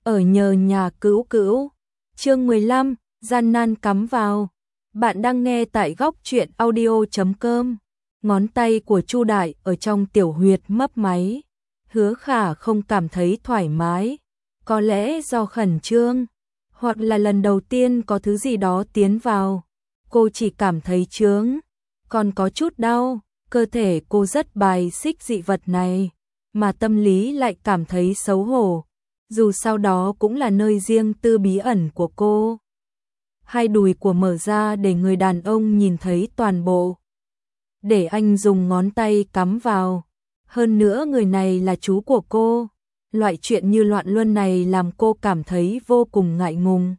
ở nhờ nhà cữu cữu. Chương 15, gian nan cắm vào. Bạn đang nghe tại góc truyện audio.com. Ngón tay của Chu Đại ở trong tiểu huyệt mấp máy. Hứa Khả không cảm thấy thoải mái, có lẽ do khẩn trương, hoặc là lần đầu tiên có thứ gì đó tiến vào. Cô chỉ cảm thấy chướng, còn có chút đau, cơ thể cô rất bài xích dị vật này, mà tâm lý lại cảm thấy xấu hổ. Dù sau đó cũng là nơi riêng tư bí ẩn của cô. Hai đùi của mở ra để người đàn ông nhìn thấy toàn bộ. Để anh dùng ngón tay cắm vào. Hơn nữa người này là chú của cô. Loại chuyện như loạn luân này làm cô cảm thấy vô cùng ngại ngùng.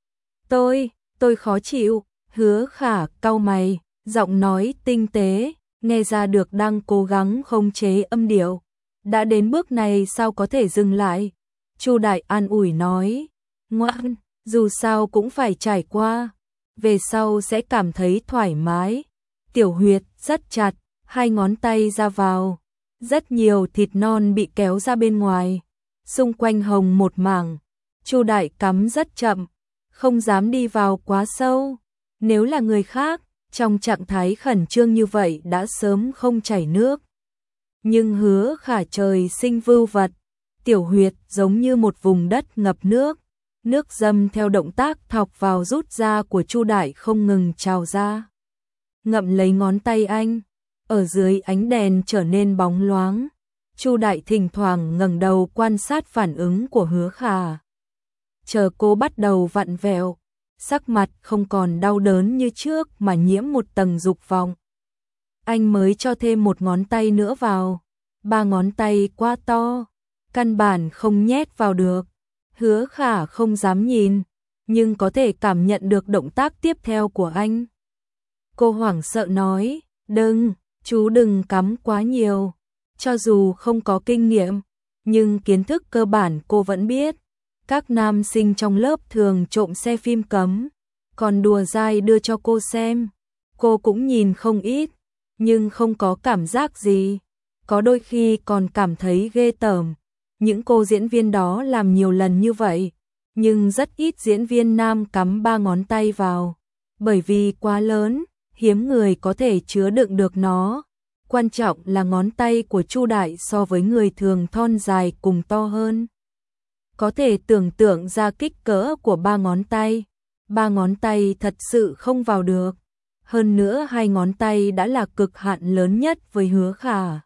Tôi khó chịu. Hứa Khả cau mày, giọng nói tinh tế, nghe ra được đang cố gắng khống chế âm điệu. Đã đến bước này sao có thể dừng lại? Chu Đại an ủi nói, ngoan, dù sao cũng phải trải qua, về sau sẽ cảm thấy thoải mái. Tiểu huyệt rất chặt, hai ngón tay ra vào, rất nhiều thịt non bị kéo ra bên ngoài, xung quanh hồng một mảng. Chu Đại cắm rất chậm, không dám đi vào quá sâu. Nếu là người khác, trong trạng thái khẩn trương như vậy đã sớm không chảy nước. Nhưng Hứa Khả trời sinh vưu vật, tiểu huyệt giống như một vùng đất ngập nước. Nước dâm theo động tác thọc vào rút ra của Chu Đại không ngừng trào ra. Ngậm lấy ngón tay anh, ở dưới ánh đèn trở nên bóng loáng. Chu Đại thỉnh thoảng ngẩng đầu quan sát phản ứng của Hứa Khả. Chờ cô bắt đầu vặn vẹo, sắc mặt không còn đau đớn như trước mà nhiễm một tầng dục vọng. Anh mới cho thêm một ngón tay nữa vào, ba ngón tay quá to, căn bản không nhét vào được. Hứa Khả không dám nhìn, nhưng có thể cảm nhận được động tác tiếp theo của anh. Cô hoảng sợ nói, chú đừng cắm quá nhiều. Cho dù không có kinh nghiệm, nhưng kiến thức cơ bản cô vẫn biết. Các nam sinh trong lớp thường trộm xe phim cấm, còn đùa dai đưa cho cô xem. Cô cũng nhìn không ít, nhưng không có cảm giác gì. Có đôi khi còn cảm thấy ghê tởm. Những cô diễn viên đó làm nhiều lần như vậy, nhưng rất ít diễn viên nam cắm ba ngón tay vào. Bởi vì quá lớn, hiếm người có thể chứa đựng được nó. Quan trọng là ngón tay của Chu Đại so với người thường thon dài cùng to hơn. Có thể tưởng tượng ra kích cỡ của ba ngón tay. Ba ngón tay thật sự không vào được. Hơn nữa hai ngón tay đã là cực hạn lớn nhất với Hứa Khả.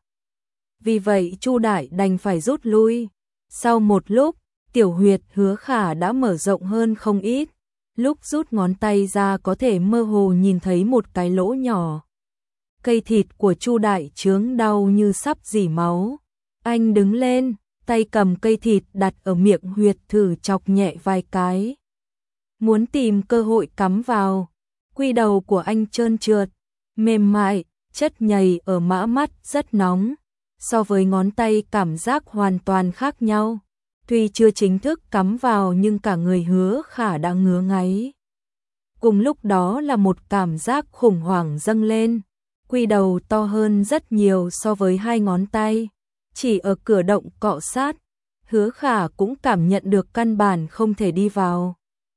Vì vậy Chu Đại đành phải rút lui. Sau một lúc, tiểu huyệt Hứa Khả đã mở rộng hơn không ít. Lúc rút ngón tay ra có thể mơ hồ nhìn thấy một cái lỗ nhỏ. Cây thịt của Chu Đại chướng đau như sắp rỉ máu. Anh đứng lên, tay cầm cây thịt đặt ở miệng huyệt thử chọc nhẹ vài cái. Muốn tìm cơ hội cắm vào. Quy đầu của anh trơn trượt, mềm mại, chất nhầy ở mã mắt rất nóng. So với ngón tay cảm giác hoàn toàn khác nhau. Tuy chưa chính thức cắm vào nhưng cả người Hứa Khả đã ngứa ngáy. Cùng lúc đó là một cảm giác khủng hoảng dâng lên. Quy đầu to hơn rất nhiều so với hai ngón tay. Chỉ ở cửa động cọ sát, Hứa Khả cũng cảm nhận được căn bản không thể đi vào.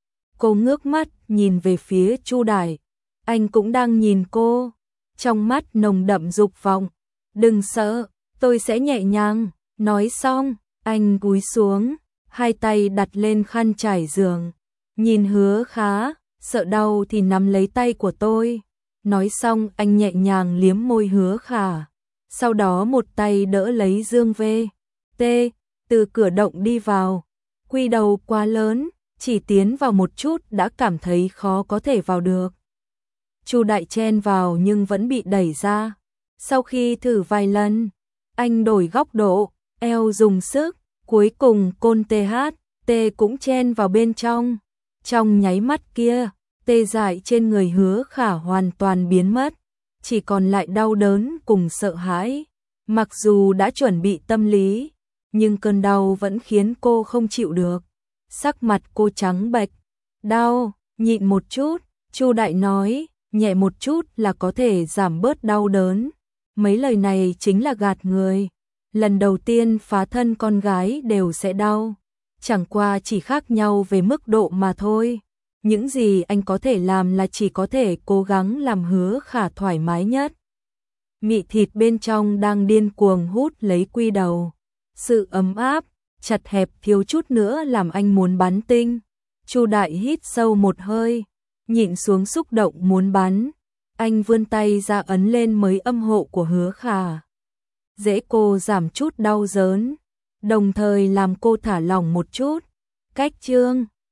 Cô ngước mắt nhìn về phía Chu Đại. Anh cũng đang nhìn cô. Trong mắt nồng đậm dục vọng. Đừng sợ, tôi sẽ nhẹ nhàng. Nói xong, anh cúi xuống, hai tay đặt lên khăn trải giường. Nhìn Hứa Khả, sợ đau thì nắm lấy tay của tôi. Nói xong anh nhẹ nhàng liếm môi Hứa Khả. Sau đó một tay đỡ lấy Dương V.T. từ cửa động đi vào. Quy đầu quá lớn, chỉ tiến vào một chút đã cảm thấy khó có thể vào được. Chu Đại chen vào nhưng vẫn bị đẩy ra. Sau khi thử vài lần, anh đổi góc độ, eo dùng sức, cuối cùng côn THT cũng chen vào bên trong. Trong nháy mắt kia, tê dại trên người Hứa Khả hoàn toàn biến mất, chỉ còn lại đau đớn cùng sợ hãi. Mặc dù đã chuẩn bị tâm lý, nhưng cơn đau vẫn khiến cô không chịu được. Sắc mặt cô trắng bệch. Đau, nhịn một chút, Chu Đại nói, nhẹ một chút là có thể giảm bớt đau đớn. Mấy lời này chính là gạt người. Lần đầu tiên phá thân con gái đều sẽ đau. chẳng qua chỉ khác nhau về mức độ mà thôi. Những gì anh có thể làm là chỉ có thể cố gắng làm Hứa Khả thoải mái nhất. Mị thịt bên trong đang điên cuồng hút lấy quy đầu. Sự ấm áp, chặt hẹp thiếu chút nữa làm anh muốn bắn tinh. Chu Đại hít sâu một hơi, nhịn xuống xúc động muốn bắn. Anh vươn tay ra ấn lên mấy âm hộ của Hứa Khả. Dễ cô giảm chút đau đớn, đồng thời làm cô thả lỏng một chút. Cách chương